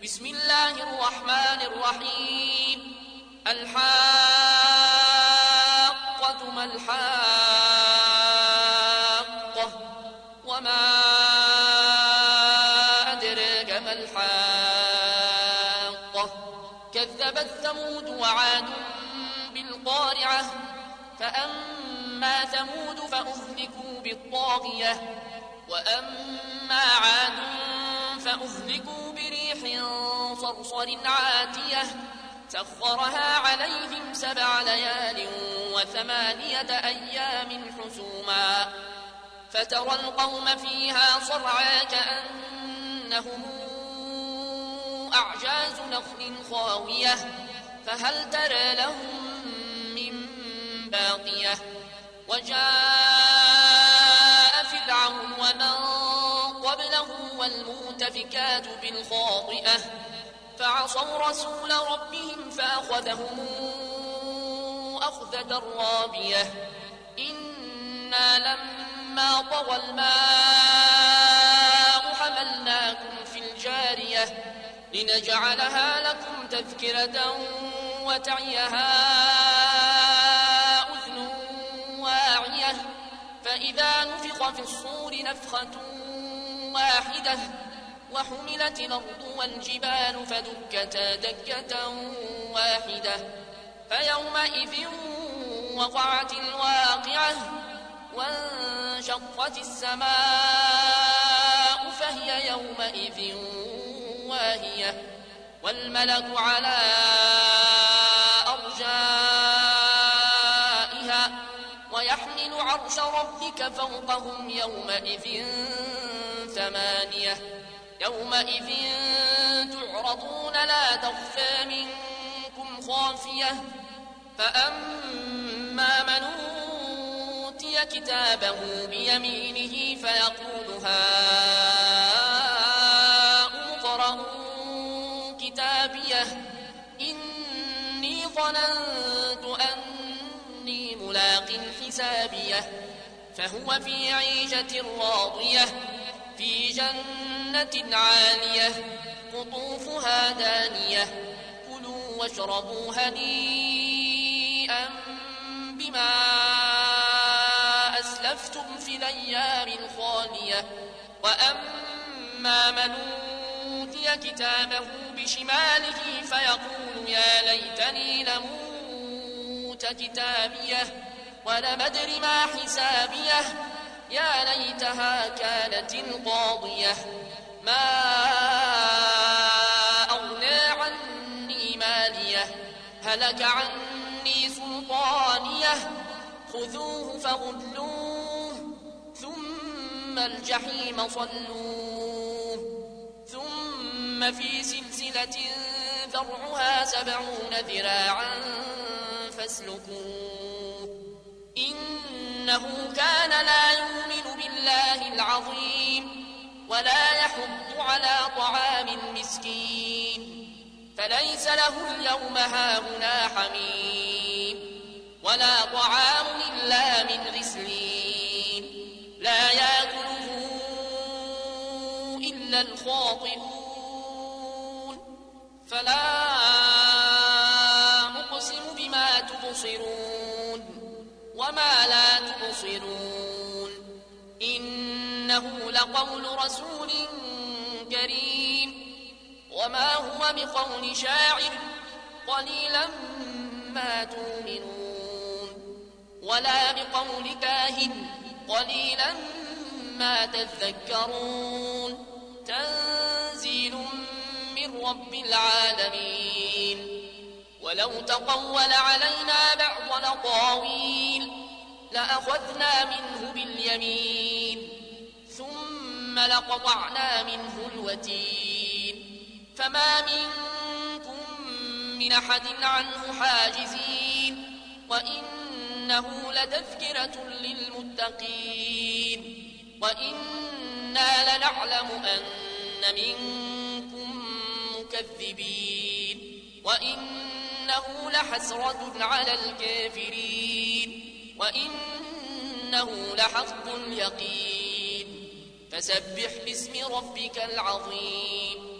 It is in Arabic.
بسم الله الرحمن الرحيم. الحاقة ما الحاقة وما أدراك ما الحاقة كذبت ثمود وعاد بالقارعة فأما ثمود فأهلكوا بالطاغية وأما عاد فأهلكوا بريح صرصر عاتية سخرها عليهم 7 ليال و8 أيام حسوما فترى القوم فيها صرعى كأنهم أعجاز نخل خاوية فهل ترى لهم من باقية وجاء فرعون ومن قبله والمؤتفكات بالخاطئة فعصوا رسول ربهم فأخذهم أخذة رابية إنا لما طغى الماء حملناكم في الجارية لنجعلها لكم تذكرة وتعيها أذن واعية فإذا نفخ في الصور نفخة واحدة وحملت الأرض والجبال فدكتا دكة واحدة فيومئذ وقعت الواقعة وانشقت السماء فهي يومئذ واهية والملك على أرجائها ويحمل عرش ربك فوقهم يومئذ 8 يومئذ تعرضون لا تخفى منكم خافية فأما من أوتي كتابه بيمينه فيقول هاؤم اقرءوا كتابيه إني ظننت أني ملاق حسابيه فهو في عيشة راضية في جنة عالية قطوفها دانية كلوا واشربوا هنيئا بما أسلفتم في الأيام الخالية وأما من أوتي كتابه بشماله فيقول يا ليتني لموت كتابيه ولم أدر ما حسابيه يا ليتها كانت القاضية ما أغنى عني ماليه هلك عني سلطانيه خذوه فغلوه ثم الجحيم صلوه ثم في سلسلة ذرعها 70 ذراعا فاسلكوه إنه كان لا يؤمن بالله العظيم ولا يحض على طعام المسكين فليس له اليوم هاهنا حميم ولا طعام إلا من غسلين لا يأكله إلا الخاطئون فلا أقسم بما تبصرون وما لا تبصرون إنه لقول رسول كريم وما هو بقول شاعر قليلا ما تؤمنون ولا بقول كاهن قليلا ما تذكرون تنزيل من رب العالمين ولو تقول علينا بعض الأقاويل لأخذنا منه باليمين ثم لقطعنا منه الوتين فما منكم من أحد عنه حاجزين وإنه لتذكرة للمتقين وإنا لنعلم أن منكم مكذبين وإنه لحسرة على الكافرين وإنه لحق اليقين فسبح باسم ربك العظيم